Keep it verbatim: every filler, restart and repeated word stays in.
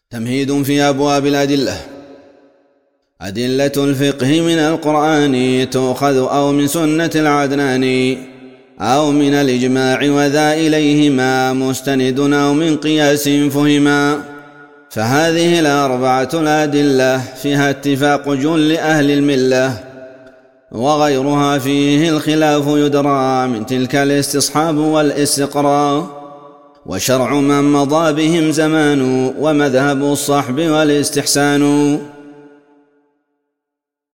تمهيد في أبواب الأدلة. أدلة الفقه من القرآن تؤخذ أو من سنة العدنان أو من الإجماع وذا إليهما مستند أو من قياس فهما. فهذه الأربعة الأدلة فيها اتفاق جل أهل الملة، وغيرها فيه الخلاف يدرى من تلك الاستصحاب والاستقراء، وشرع من مضى بهم زمان ومذهب الصحب والاستحسان.